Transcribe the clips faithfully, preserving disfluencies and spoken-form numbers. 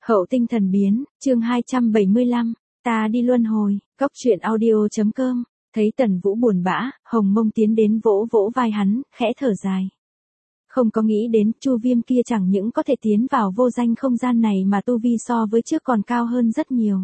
Hậu tinh thần biến, chương hai trăm bảy mươi lăm, ta đi luân hồi, cốc truyện audio.com, thấy Tần Vũ buồn bã, Hồng Mông tiến đến vỗ vỗ vai hắn, khẽ thở dài. Không có nghĩ đến, Chu Viêm kia chẳng những có thể tiến vào vô danh không gian này mà tu vi so với trước còn cao hơn rất nhiều.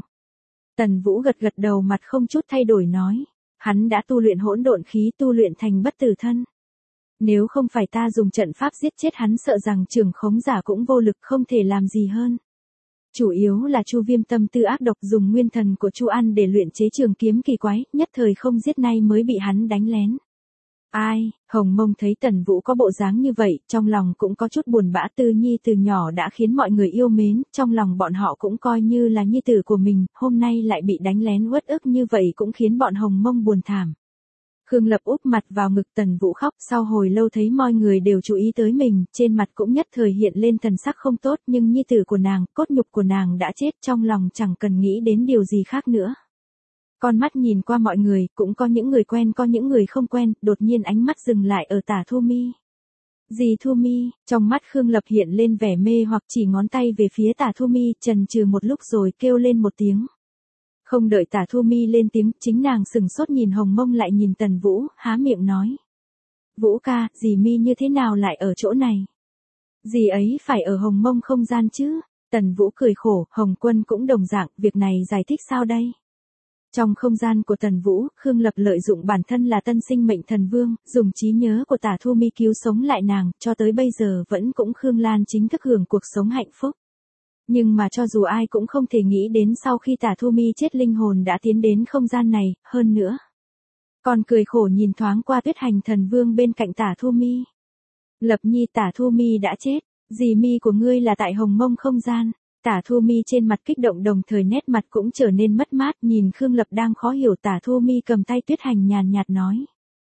Tần Vũ gật gật đầu mặt không chút thay đổi nói, hắn đã tu luyện hỗn độn khí tu luyện thành bất tử thân. Nếu không phải ta dùng trận pháp giết chết hắn sợ rằng trưởng khống giả cũng vô lực không thể làm gì hơn. Chủ yếu là Chu Viêm tâm tư ác độc dùng nguyên thần của Chu An để luyện chế trường kiếm kỳ quái, nhất thời không giết nay mới bị hắn đánh lén. Ai, Hồng Mông thấy Tần Vũ có bộ dáng như vậy, trong lòng cũng có chút buồn bã. Tư Nhi từ nhỏ đã khiến mọi người yêu mến, trong lòng bọn họ cũng coi như là nhi tử của mình, hôm nay lại bị đánh lén uất ức như vậy cũng khiến bọn Hồng Mông buồn thảm. Khương Lập úp mặt vào ngực Tần Vũ khóc, sau hồi lâu thấy mọi người đều chú ý tới mình, trên mặt cũng nhất thời hiện lên thần sắc không tốt, nhưng nhi tử của nàng, cốt nhục của nàng đã chết, trong lòng chẳng cần nghĩ đến điều gì khác nữa. Con mắt nhìn qua mọi người, cũng có những người quen có những người không quen, đột nhiên ánh mắt dừng lại ở Tả Thu Mi. Dì Thu Mi, trong mắt Khương Lập hiện lên vẻ mê hoặc chỉ ngón tay về phía Tả Thu Mi, chần chừ một lúc rồi kêu lên một tiếng. Không đợi Tả Thu Mi lên tiếng, chính nàng sừng sốt nhìn Hồng Mông lại nhìn Tần Vũ, há miệng nói. Vũ ca, dì Mi như thế nào lại ở chỗ này? Dì ấy phải ở Hồng Mông không gian chứ? Tần Vũ cười khổ, Hồng Quân cũng đồng dạng, việc này giải thích sao đây? Trong không gian của Tần Vũ, Khương Lập lợi dụng bản thân là tân sinh mệnh thần vương, dùng trí nhớ của Tả Thu Mi cứu sống lại nàng, cho tới bây giờ vẫn cũng Khương Lan chính thức hưởng cuộc sống hạnh phúc. Nhưng mà cho dù ai cũng không thể nghĩ đến sau khi Tả Thu Mi chết linh hồn đã tiến đến không gian này, hơn nữa. Còn cười khổ nhìn thoáng qua Tuyết Hành thần vương bên cạnh Tả Thu Mi. Lập Nhi, Tả Thu Mi đã chết, dì Mi của ngươi là tại Hồng Mông không gian. Tả Thu Mi trên mặt kích động đồng thời nét mặt cũng trở nên mất mát, nhìn Khương Lập đang khó hiểu. Tả Thu Mi cầm tay Tuyết Hành nhàn nhạt nói.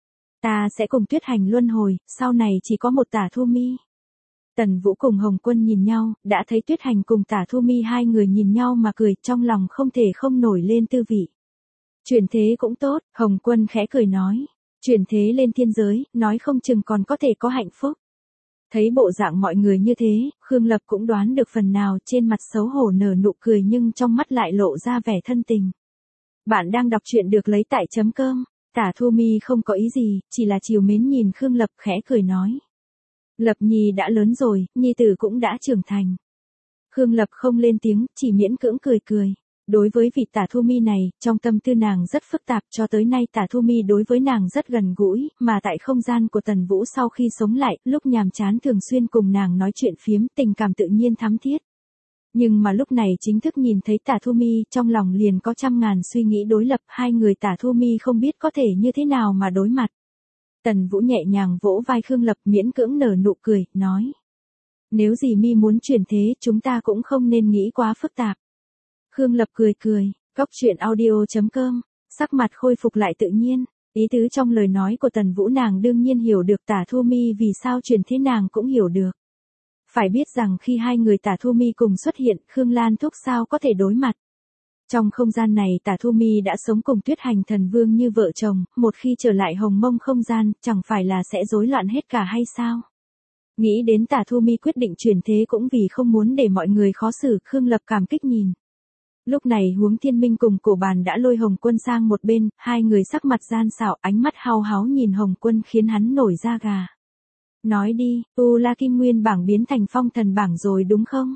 Ta sẽ cùng Tuyết Hành luân hồi, sau này chỉ có một Tả Thu Mi. Tần Vũ cùng Hồng Quân nhìn nhau, đã thấy Tuyết Hành cùng Tả Thu Mi hai người nhìn nhau mà cười, trong lòng không thể không nổi lên tư vị. Chuyển thế cũng tốt, Hồng Quân khẽ cười nói. Chuyển thế lên thiên giới, nói không chừng còn có thể có hạnh phúc. Thấy bộ dạng mọi người như thế, Khương Lập cũng đoán được phần nào, trên mặt xấu hổ nở nụ cười nhưng trong mắt lại lộ ra vẻ thân tình. Bạn đang đọc truyện được lấy tại chấm cơm, Tả Thu Mi không có ý gì, chỉ là trìu mến nhìn Khương Lập khẽ cười nói. Lập Nhi đã lớn rồi, Nhi tử cũng đã trưởng thành. Khương Lập không lên tiếng, chỉ miễn cưỡng cười cười. Đối với vị Tả Thu Mi này, trong tâm tư nàng rất phức tạp, cho tới nay Tả Thu Mi đối với nàng rất gần gũi, mà tại không gian của Tần Vũ sau khi sống lại, lúc nhàm chán thường xuyên cùng nàng nói chuyện phiếm, tình cảm tự nhiên thắm thiết. Nhưng mà lúc này chính thức nhìn thấy Tả Thu Mi, trong lòng liền có trăm ngàn suy nghĩ đối lập, hai người Tả Thu Mi không biết có thể như thế nào mà đối mặt. Tần Vũ nhẹ nhàng vỗ vai Khương Lập miễn cưỡng nở nụ cười, nói. Nếu dì Mi muốn chuyển thế, chúng ta cũng không nên nghĩ quá phức tạp. Khương Lập cười cười, cốc truyện audio.com, sắc mặt khôi phục lại tự nhiên, ý tứ trong lời nói của Tần Vũ nàng đương nhiên hiểu được. Tả Thu Mi vì sao chuyển thế nàng cũng hiểu được. Phải biết rằng khi hai người Tả Thu Mi cùng xuất hiện, Khương Lan Thúc sao có thể đối mặt. Trong không gian này Tả Thu Mi đã sống cùng Tuyết Hành thần vương như vợ chồng, một khi trở lại Hồng Mông không gian, chẳng phải là sẽ rối loạn hết cả hay sao? Nghĩ đến Tả Thu Mi quyết định chuyển thế cũng vì không muốn để mọi người khó xử, Khương Lập cảm kích nhìn. Lúc này Huống Thiên Minh cùng Cổ Bàn đã lôi Hồng Quân sang một bên, hai người sắc mặt gian xảo, ánh mắt hao háo nhìn Hồng Quân khiến hắn nổi da gà. Nói đi, Tu La Kim Nguyên bảng biến thành Phong Thần bảng rồi đúng không?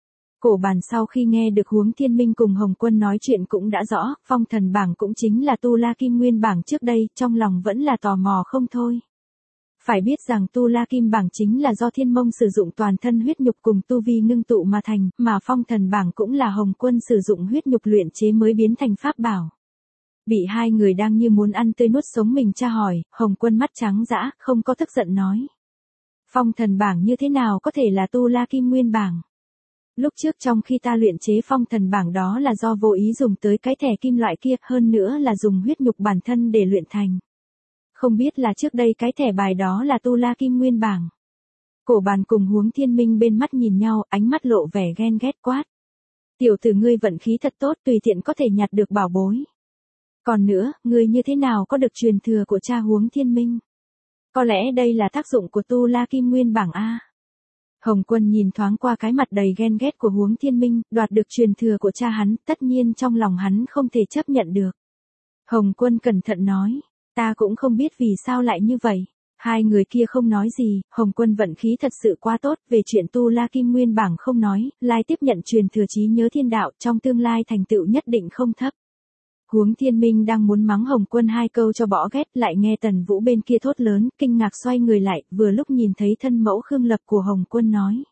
Cổ Bàn sau khi nghe được Huống Thiên Minh cùng Hồng Quân nói chuyện cũng đã rõ, Phong Thần bảng cũng chính là Tu La Kim Nguyên bảng trước đây, trong lòng vẫn là tò mò không thôi. Phải biết rằng Tu La Kim bảng chính là do Thiên Mông sử dụng toàn thân huyết nhục cùng tu vi ngưng tụ mà thành, mà Phong Thần bảng cũng là Hồng Quân sử dụng huyết nhục luyện chế mới biến thành pháp bảo. Bị hai người đang như muốn ăn tươi nuốt sống mình tra hỏi, Hồng Quân mắt trắng dã, không có tức giận nói. Phong Thần bảng như thế nào có thể là Tu La Kim Nguyên bảng? Lúc trước trong khi ta luyện chế Phong Thần bảng đó là do vô ý dùng tới cái thẻ kim loại kia, hơn nữa là dùng huyết nhục bản thân để luyện thành. Không biết là trước đây cái thẻ bài đó là Tu La Kim Nguyên bảng. Cổ Bàn cùng Huống Thiên Minh bên mắt nhìn nhau, ánh mắt lộ vẻ ghen ghét quát. Tiểu tử ngươi vận khí thật tốt, tùy tiện có thể nhặt được bảo bối. Còn nữa, ngươi như thế nào có được truyền thừa của cha Huống Thiên Minh? Có lẽ đây là tác dụng của Tu La Kim Nguyên bảng a. Hồng Quân nhìn thoáng qua cái mặt đầy ghen ghét của Huống Thiên Minh, đoạt được truyền thừa của cha hắn, tất nhiên trong lòng hắn không thể chấp nhận được. Hồng Quân cẩn thận nói, ta cũng không biết vì sao lại như vậy. Hai người kia không nói gì, Hồng Quân vận khí thật sự quá tốt, về chuyện Tu La Kim Nguyên bảng không nói, lai tiếp nhận truyền thừa trí nhớ thiên đạo, trong tương lai thành tựu nhất định không thấp. Huống Thiên Minh đang muốn mắng Hồng Quân hai câu cho bỏ ghét, lại nghe Tần Vũ bên kia thốt lớn, kinh ngạc xoay người lại, vừa lúc nhìn thấy thân mẫu Khương Lập của Hồng Quân nói.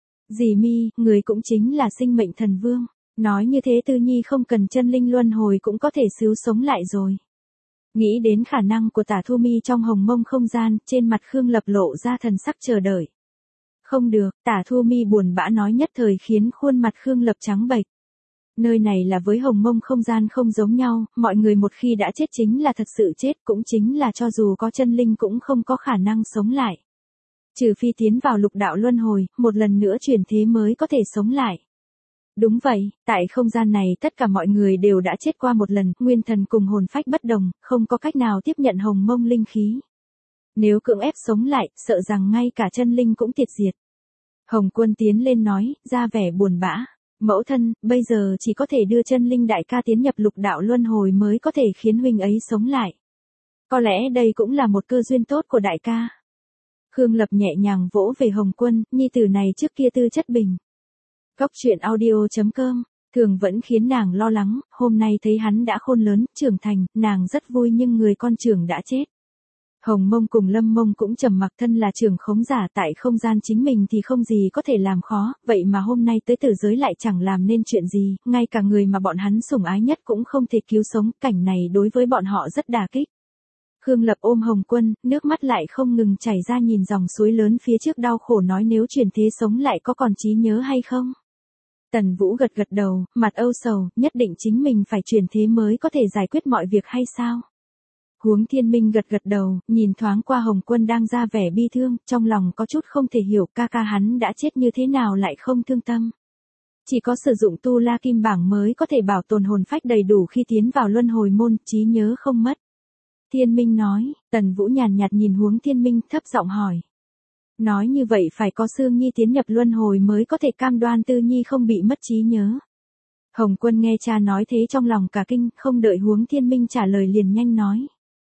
Dì Mi, người cũng chính là sinh mệnh thần vương, nói như thế Tư Nhi không cần chân linh luân hồi cũng có thể xíu sống lại rồi. Nghĩ đến khả năng của Tả Thu Mi trong hồng mông không gian, trên mặt Khương Lập lộ ra thần sắc chờ đợi. Không được, Tả Thu Mi buồn bã nói nhất thời khiến khuôn mặt Khương Lập trắng bệch. Nơi này là với hồng mông không gian không giống nhau, mọi người một khi đã chết chính là thật sự chết, cũng chính là cho dù có chân linh cũng không có khả năng sống lại. Trừ phi tiến vào lục đạo luân hồi, một lần nữa chuyển thế mới có thể sống lại. Đúng vậy, tại không gian này tất cả mọi người đều đã chết qua một lần, nguyên thần cùng hồn phách bất đồng, không có cách nào tiếp nhận hồng mông linh khí. Nếu cưỡng ép sống lại, sợ rằng ngay cả chân linh cũng tiệt diệt. Hồng Quân tiến lên nói, ra vẻ buồn bã. Mẫu thân, bây giờ chỉ có thể đưa chân linh đại ca tiến nhập lục đạo luân hồi mới có thể khiến huynh ấy sống lại. Có lẽ đây cũng là một cơ duyên tốt của đại ca. Khương Lập nhẹ nhàng vỗ về Hồng Quân, nhi tử này trước kia tư chất bình. Cốc truyện audio chấm com, thường vẫn khiến nàng lo lắng, hôm nay thấy hắn đã khôn lớn, trưởng thành, nàng rất vui nhưng người con trưởng đã chết. Hồng Mông cùng Lâm Mông cũng trầm mặc, thân là trưởng khống giả tại không gian chính mình thì không gì có thể làm khó, vậy mà hôm nay tới tử giới lại chẳng làm nên chuyện gì, ngay cả người mà bọn hắn sủng ái nhất cũng không thể cứu sống, cảnh này đối với bọn họ rất đả kích. Khương Lập ôm Hồng Quân, nước mắt lại không ngừng chảy ra nhìn dòng suối lớn phía trước đau khổ nói nếu chuyển thế sống lại có còn trí nhớ hay không? Tần Vũ gật gật đầu, mặt âu sầu, nhất định chính mình phải chuyển thế mới có thể giải quyết mọi việc hay sao? Huống Thiên Minh gật gật đầu, nhìn thoáng qua Hồng Quân đang ra vẻ bi thương, trong lòng có chút không thể hiểu ca ca hắn đã chết như thế nào lại không thương tâm. Chỉ có sử dụng Tu La Kim bảng mới có thể bảo tồn hồn phách đầy đủ khi tiến vào luân hồi môn, trí nhớ không mất. Thiên Minh nói, Tần Vũ nhàn nhạt nhìn Huống Thiên Minh thấp giọng hỏi. Nói như vậy phải có Sương Nhi tiến nhập luân hồi mới có thể cam đoan Tư Nhi không bị mất trí nhớ. Hồng Quân nghe cha nói thế trong lòng cả kinh, không đợi Huống Thiên Minh trả lời liền nhanh nói.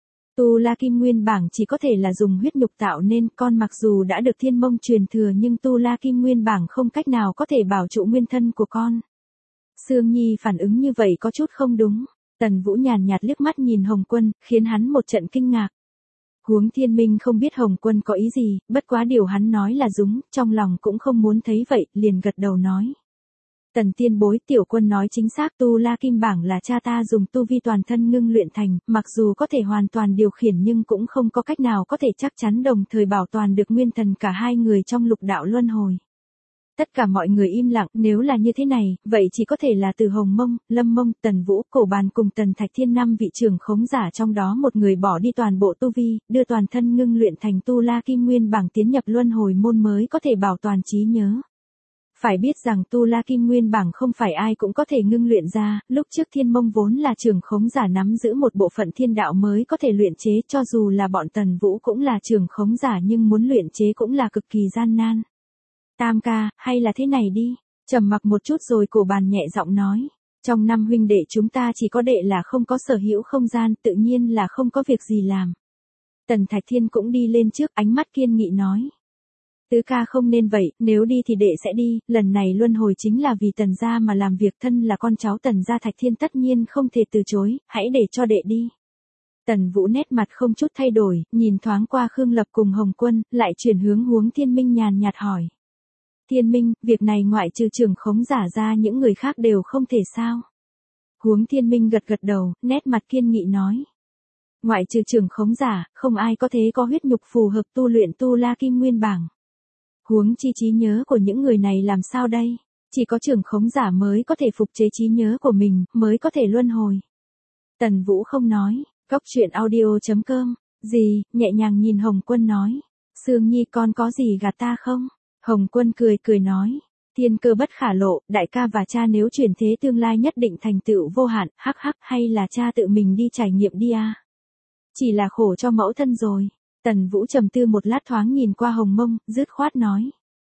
Tu La Kim Nguyên bảng chỉ có thể là dùng huyết nhục tạo nên, con mặc dù đã được Thiên Mông truyền thừa nhưng Tu La Kim Nguyên bảng không cách nào có thể bảo trụ nguyên thân của con. Sương Nhi phản ứng như vậy có chút không đúng. Tần Vũ nhàn nhạt liếc mắt nhìn Hồng Quân, khiến hắn một trận kinh ngạc. Huống Thiên Minh không biết Hồng Quân có ý gì, bất quá điều hắn nói là đúng, trong lòng cũng không muốn thấy vậy, liền gật đầu nói. Tần tiên bối, tiểu quân nói chính xác, Tu La Kim bảng là cha ta dùng tu vi toàn thân ngưng luyện thành, mặc dù có thể hoàn toàn điều khiển nhưng cũng không có cách nào có thể chắc chắn đồng thời bảo toàn được nguyên thần cả hai người trong lục đạo luân hồi. Tất cả mọi người im lặng, nếu là như thế này, vậy chỉ có thể là từ Hồng Mông, Lâm Mông, Tần Vũ, Cổ Bàn cùng Tần Thạch Thiên năm vị trưởng khống giả trong đó một người bỏ đi toàn bộ tu vi, đưa toàn thân ngưng luyện thành Tu La Kim Nguyên bảng tiến nhập luân hồi môn mới có thể bảo toàn trí nhớ. Phải biết rằng Tu La Kim Nguyên bảng không phải ai cũng có thể ngưng luyện ra, lúc trước Thiên Mông vốn là trưởng khống giả nắm giữ một bộ phận thiên đạo mới có thể luyện chế, cho dù là bọn Tần Vũ cũng là trưởng khống giả nhưng muốn luyện chế cũng là cực kỳ gian nan. Tam ca, hay là thế này đi, trầm mặc một chút rồi Cổ Bàn nhẹ giọng nói, trong năm huynh đệ chúng ta chỉ có đệ là không có sở hữu không gian, tự nhiên là không có việc gì làm. Tần Thạch Thiên cũng đi lên trước, ánh mắt kiên nghị nói. Tứ ca không nên vậy, nếu đi thì đệ sẽ đi, lần này luân hồi chính là vì Tần gia mà làm việc, thân là con cháu Tần gia Thạch Thiên tất nhiên không thể từ chối, hãy để cho đệ đi. Tần Vũ nét mặt không chút thay đổi, nhìn thoáng qua Khương Lập cùng Hồng Quân, lại chuyển hướng Huống Thiên Minh nhàn nhạt hỏi. Thiên Minh, việc này ngoại trừ trưởng khống giả ra những người khác đều không thể sao? Huống Thiên Minh gật gật đầu, nét mặt kiên nghị nói. Ngoại trừ trưởng khống giả, không ai có thế có huyết nhục phù hợp tu luyện Tu La Kim Nguyên bảng. Huống chi trí nhớ của những người này làm sao đây? Chỉ có trưởng khống giả mới có thể phục chế trí nhớ của mình, mới có thể luân hồi. Tần Vũ không nói, cốc truyện audio chấm com, gì, nhẹ nhàng nhìn Hồng Quân nói. Sương Nhi con có gì gạt ta không? Hồng Quân cười cười nói. Thiên cơ bất khả lộ, đại ca và cha nếu chuyển thế tương lai nhất định thành tựu vô hạn, hắc hắc, hay là cha tự mình đi trải nghiệm đi à? Chỉ là khổ cho mẫu thân rồi. Tần Vũ trầm tư một lát thoáng nhìn qua Hồng Mông, dứt khoát nói.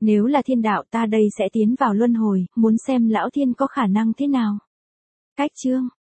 Nếu là thiên đạo ta đây sẽ tiến vào luân hồi, muốn xem lão thiên có khả năng thế nào. Cách chương